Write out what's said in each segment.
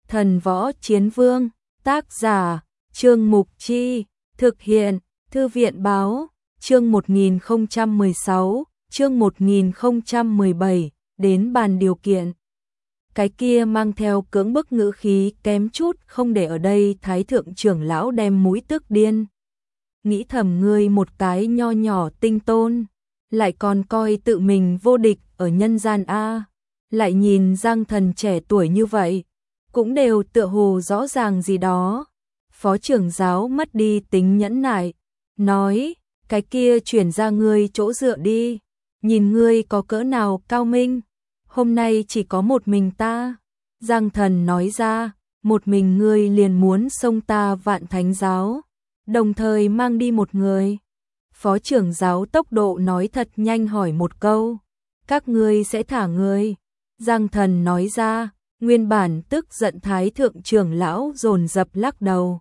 Thần Võ Chiến Vương, tác giả, Trương Mục Chi, thực hiện, Thư viện Báo, chương 1016, chương 1017, đến bàn điều kiện. Cái kia mang theo cưỡng bức ngữ khí kém chút không để ở đây Thái thượng trưởng lão đem mũi tức điên. Nghĩ thầm ngươi một cái nho nhỏ tinh tôn, lại còn coi tự mình vô địch ở nhân gian A, lại nhìn Giang Thần trẻ tuổi như vậy, cũng đều tựa hồ rõ ràng gì đó. Phó trưởng giáo mất đi tính nhẫn nại, nói, cái kia chuyển ra ngươi chỗ dựa đi, nhìn ngươi có cỡ nào cao minh, hôm nay chỉ có một mình ta. Giang Thần nói ra, một mình ngươi liền muốn xông ta Vạn Thánh giáo, đồng thời mang đi một người. Phó trưởng giáo tốc độ nói thật nhanh hỏi một câu, các ngươi sẽ thả người? Giang Thần nói ra, nguyên bản tức giận Thái thượng trưởng lão dồn dập lắc đầu.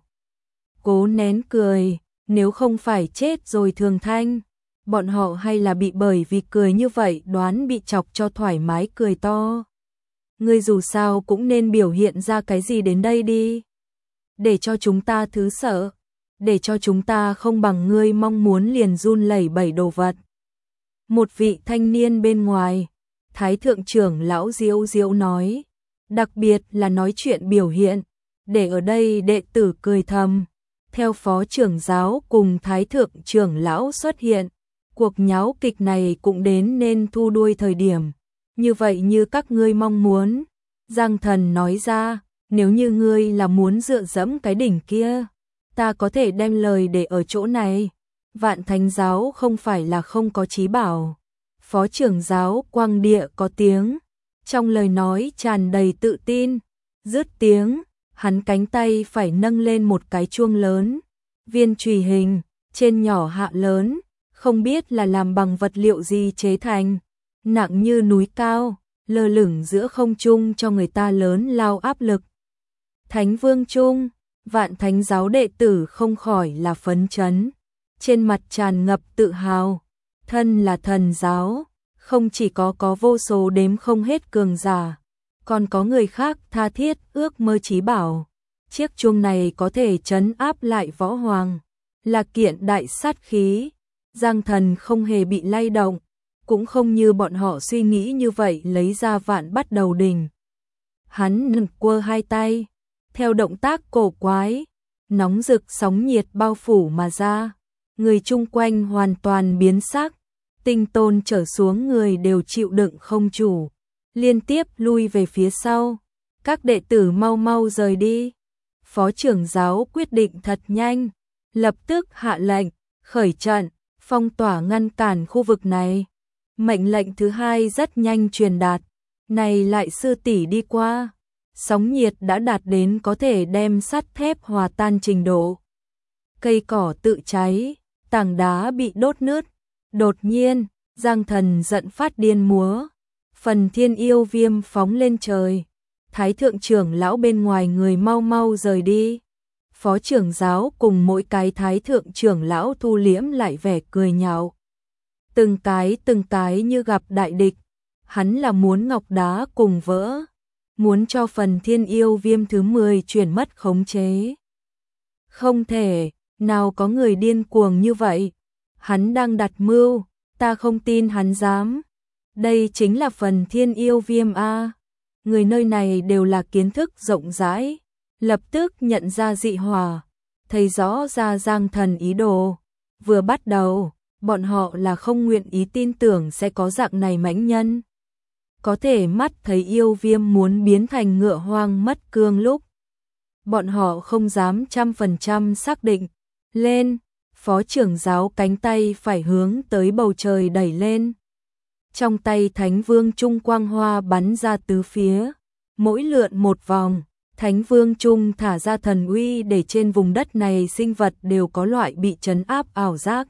Cố nén cười, nếu không phải chết rồi Thường Thanh, bọn họ hay là bị bởi vì cười như vậy đoán bị chọc cho thoải mái cười to. Ngươi dù sao cũng nên biểu hiện ra cái gì đến đây đi, để cho chúng ta thứ sợ, để cho chúng ta không bằng ngươi mong muốn liền run lẩy bẩy đồ vật. Một vị thanh niên bên ngoài, Thái thượng trưởng lão diễu diễu nói, đặc biệt là nói chuyện biểu hiện, để ở đây đệ tử cười thầm. Theo phó trưởng giáo cùng Thái thượng trưởng lão xuất hiện, cuộc nháo kịch này cũng đến nên thu đuôi thời điểm. Như vậy như các ngươi mong muốn, Giang Thần nói ra, nếu như ngươi là muốn dựa dẫm cái đỉnh kia, ta có thể đem lời để ở chỗ này. Vạn Thánh giáo không phải là không có chí bảo. Phó trưởng giáo Quang Địa có tiếng, trong lời nói tràn đầy tự tin. Dứt tiếng, hắn cánh tay phải nâng lên một cái chuông lớn, viên chùy hình, trên nhỏ hạ lớn, không biết là làm bằng vật liệu gì chế thành, nặng như núi cao, lơ lửng giữa không trung cho người ta lớn lao áp lực. Thánh Vương Trung, Vạn Thánh giáo đệ tử không khỏi là phấn chấn, trên mặt tràn ngập tự hào, thân là thần giáo, không chỉ có vô số đếm không hết cường giả, còn có người khác tha thiết ước mơ chí bảo. Chiếc chuông này có thể trấn áp lại võ hoàng, là kiện đại sát khí. Giang Thần không hề bị lay động, cũng không như bọn họ suy nghĩ như vậy lấy ra vạn bắt đầu đỉnh. Hắn nâng quơ hai tay, theo động tác cổ quái, nóng rực sóng nhiệt bao phủ mà ra, người chung quanh hoàn toàn biến sắc, tinh tôn trở xuống người đều chịu đựng không chủ, liên tiếp lui về phía sau. Các đệ tử mau mau rời đi. Phó trưởng giáo quyết định thật nhanh, lập tức hạ lệnh, khởi trận, phong tỏa ngăn cản khu vực này. Mệnh lệnh thứ hai rất nhanh truyền đạt, này lại sư tỷ đi qua, sóng nhiệt đã đạt đến có thể đem sắt thép hòa tan trình độ. Cây cỏ tự cháy, tảng đá bị đốt nứt. Đột nhiên, Giang Thần giận phát điên múa, phần thiên yêu viêm phóng lên trời. Thái thượng trưởng lão bên ngoài người mau mau rời đi. Phó trưởng giáo cùng mỗi cái thái thượng trưởng lão thu liễm lại vẻ cười nhạo. Từng cái như gặp đại địch, hắn là muốn ngọc đá cùng vỡ, muốn cho phần thiên yêu viêm thứ 10 chuyển mất khống chế. Không thể, nào có người điên cuồng như vậy, hắn đang đặt mưu, ta không tin hắn dám. Đây chính là phần thiên yêu viêm A. Người nơi này đều là kiến thức rộng rãi, lập tức nhận ra dị hỏa, thấy rõ ra Giang Thần ý đồ. Vừa bắt đầu, bọn họ là không nguyện ý tin tưởng sẽ có dạng này mãnh nhân. Có thể mắt thấy yêu viêm muốn biến thành ngựa hoang mất cương lúc, bọn họ không dám 100% xác định. Lên, phó trưởng giáo cánh tay phải hướng tới bầu trời đẩy lên. Trong tay Thánh Vương Trung quang hoa bắn ra tứ phía, mỗi lượn một vòng, Thánh Vương Trung thả ra thần uy để trên vùng đất này sinh vật đều có loại bị trấn áp ảo giác.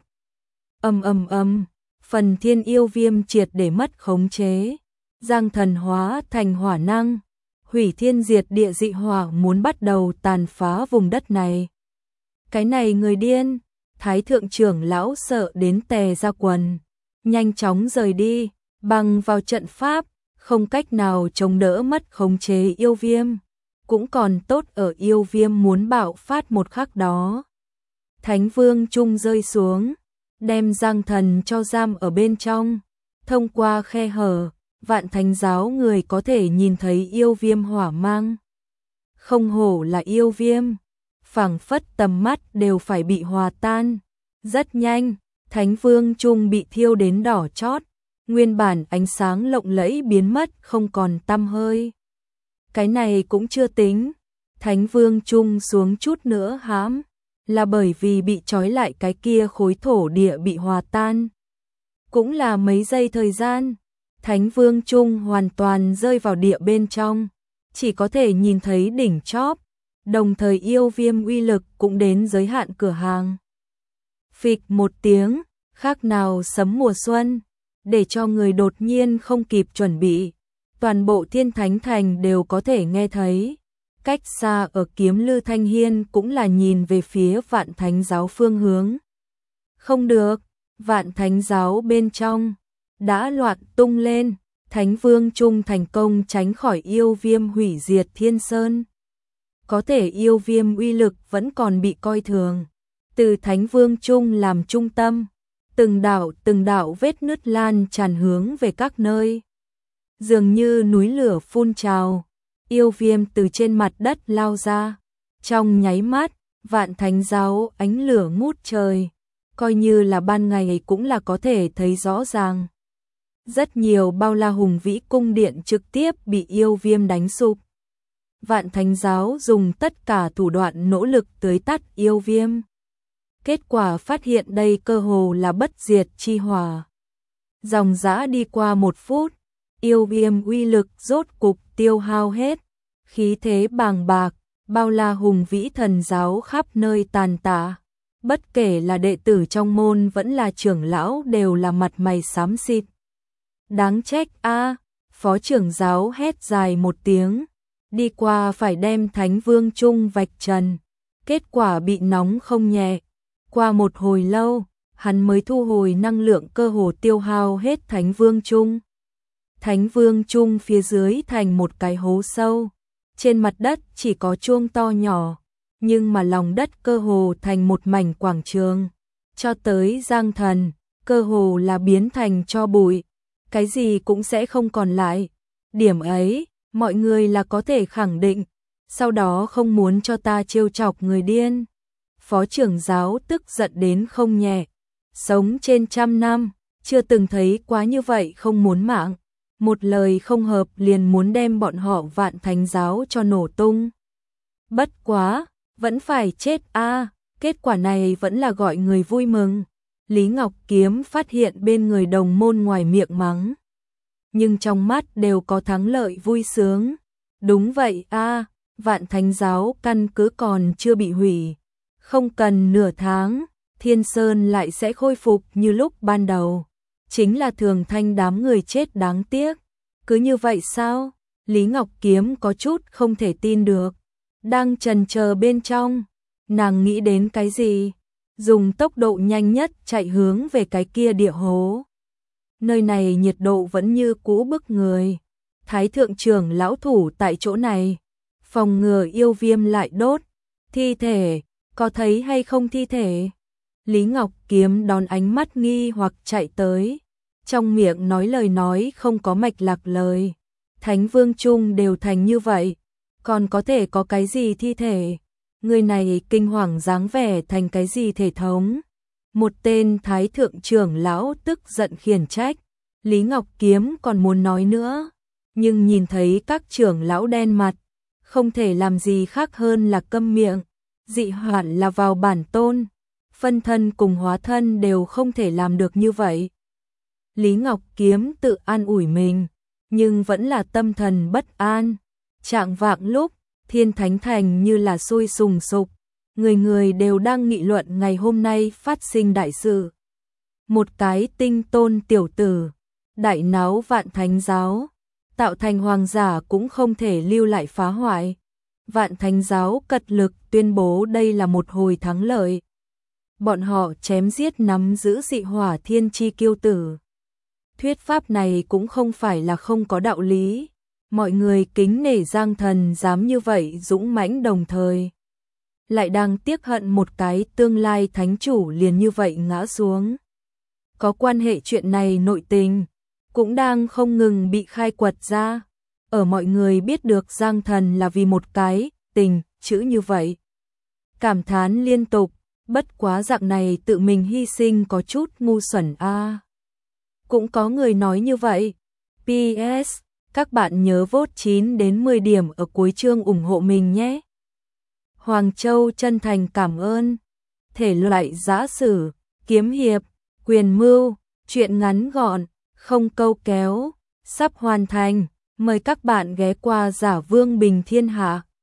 Phần thiên yêu viêm triệt để mất khống chế, Giang Thần hóa thành hỏa năng, hủy thiên diệt địa dị hỏa muốn bắt đầu tàn phá vùng đất này. Cái này người điên, Thái thượng trưởng lão sợ đến tè ra quần, nhanh chóng rời đi. Bằng vào trận pháp, không cách nào chống đỡ mất khống chế yêu viêm. cũng còn tốt ở yêu viêm muốn bạo phát một khắc đó. Thánh Vương Trung rơi xuống, đem Giang Thần cho giam ở bên trong, thông qua khe hở, Vạn Thánh giáo người có thể nhìn thấy yêu viêm hỏa mang. Không hổ là yêu viêm, phảng phất tầm mắt đều phải bị hòa tan. Rất nhanh, Thánh Vương Trung bị thiêu đến đỏ chót, nguyên bản ánh sáng lộng lẫy biến mất không còn tăm hơi. Cái này cũng chưa tính, Thánh Vương Trung xuống chút nữa hãm, là bởi vì bị trói lại cái kia khối thổ địa bị hòa tan. Cũng là mấy giây thời gian, Thánh Vương Trung hoàn toàn rơi vào địa bên trong, chỉ có thể nhìn thấy đỉnh chóp, đồng thời yêu viêm uy lực cũng đến giới hạn cửa hàng. Phịch một tiếng, khác nào sấm mùa xuân, để cho người đột nhiên không kịp chuẩn bị. Toàn bộ Thiên Thánh Thành đều có thể nghe thấy. Cách xa ở Kiếm Lư Thanh Hiên cũng là nhìn về phía Vạn Thánh giáo phương hướng. Không được, Vạn Thánh giáo bên trong đã loạn tung lên, Thánh Vương Trung thành công tránh khỏi yêu viêm hủy diệt Thiên Sơn. Có thể yêu viêm uy lực vẫn còn bị coi thường. Từ Thánh Vương Trung làm trung tâm, từng đạo vết nứt lan tràn hướng về các nơi. Dường như núi lửa phun trào, yêu viêm từ trên mặt đất lao ra. Trong nháy mắt, Vạn Thánh giáo ánh lửa ngút trời, coi như là ban ngày cũng là có thể thấy rõ ràng. Rất nhiều bao la hùng vĩ cung điện trực tiếp bị yêu viêm đánh sụp. Vạn Thánh giáo dùng tất cả thủ đoạn nỗ lực tưới tắt yêu viêm. Kết quả phát hiện đây cơ hồ là bất diệt chi hỏa. Dòng dã đi qua 1 phút, yêu viêm uy lực rốt cục tiêu hao hết, khí thế bàng bạc, bao la hùng vĩ thần giáo khắp nơi tàn tạ. Bất kể là đệ tử trong môn vẫn là trưởng lão đều là mặt mày xám xịt. Đáng trách a, phó trưởng giáo hét dài một tiếng, đi qua phải đem Thánh Vương Trung vạch trần, kết quả bị nóng không nhẹ. Qua một hồi lâu, hắn mới thu hồi năng lượng cơ hồ tiêu hao hết Thánh Vương Trung. Thánh Vương Trung phía dưới thành một cái hố sâu, trên mặt đất chỉ có chuông to nhỏ, nhưng mà lòng đất cơ hồ thành một mảnh quảng trường. Cho tới Giang Thần, cơ hồ là biến thành tro bụi, cái gì cũng sẽ không còn lại. Điểm ấy, mọi người là có thể khẳng định, sau đó không muốn cho ta trêu chọc người điên. Phó trưởng giáo tức giận đến không nhẹ, sống trên 100 năm, chưa từng thấy quá như vậy không muốn mạng. Một lời không hợp liền muốn đem bọn họ Vạn Thánh giáo cho nổ tung. Bất quá, vẫn phải chết a, kết quả này vẫn là gọi người vui mừng. Lý Ngọc Kiếm phát hiện bên người đồng môn ngoài miệng mắng, nhưng trong mắt đều có thắng lợi vui sướng. Đúng vậy a, Vạn Thánh giáo căn cứ còn chưa bị hủy, không cần nửa tháng, Thiên Sơn lại sẽ khôi phục như lúc ban đầu. Chính là Thường Thanh đám người chết đáng tiếc. Cứ như vậy sao? Lý Ngọc Kiếm có chút không thể tin được. Đang chần chờ bên trong, nàng nghĩ đến cái gì? Dùng tốc độ nhanh nhất chạy hướng về cái kia địa hố. Nơi này nhiệt độ vẫn như cũ bức người. Thái thượng trưởng lão thủ tại chỗ này, phòng ngừa yêu viêm lại đốt. Thi thể, có thấy hay không thi thể? Lý Ngọc Kiếm đón ánh mắt nghi hoặc chạy tới, trong miệng nói lời nói không có mạch lạc lời. Thánh Vương Trung đều thành như vậy, còn có thể có cái gì thi thể? Người này kinh hoàng dáng vẻ thành cái gì thể thống? Một tên thái thượng trưởng lão tức giận khiển trách. Lý Ngọc Kiếm còn muốn nói nữa, nhưng nhìn thấy các trưởng lão đen mặt, không thể làm gì khác hơn là câm miệng. Dị hoạn là vào bản tôn, phân thân cùng hóa thân đều không thể làm được như vậy. Lý Ngọc Kiếm tự an ủi mình, nhưng vẫn là tâm thần bất an. Trạng vạng lúc, Thiên Thánh Thành như là sôi sùng sục, người người đều đang nghị luận ngày hôm nay phát sinh đại sự. Một cái tinh tôn tiểu tử, đại náo Vạn Thánh giáo, tạo thành hoàng giả cũng không thể lưu lại phá hoại. Vạn Thánh giáo cật lực tuyên bố đây là một hồi thắng lợi. Bọn họ chém giết nắm giữ dị hỏa thiên chi kiêu tử. Thuyết pháp này cũng không phải là không có đạo lý. Mọi người kính nể Giang Thần dám như vậy dũng mãnh, đồng thời lại đang tiếc hận một cái tương lai thánh chủ liền như vậy ngã xuống. Có quan hệ chuyện này nội tình cũng đang không ngừng bị khai quật ra. Ở mọi người biết được Giang Thần là vì một cái tình chữ như vậy, cảm thán liên tục, bất quá dạng này tự mình hy sinh có chút ngu xuẩn a. Cũng có người nói như vậy. PS, các bạn nhớ vote 9 đến 10 điểm ở cuối chương ủng hộ mình nhé. Hoàng Châu chân thành cảm ơn. Thể loại giã sử, kiếm hiệp, quyền mưu, truyện ngắn gọn, không câu kéo, sắp hoàn thành. Mời các bạn ghé qua Giả Vương Bình Thiên Hạ.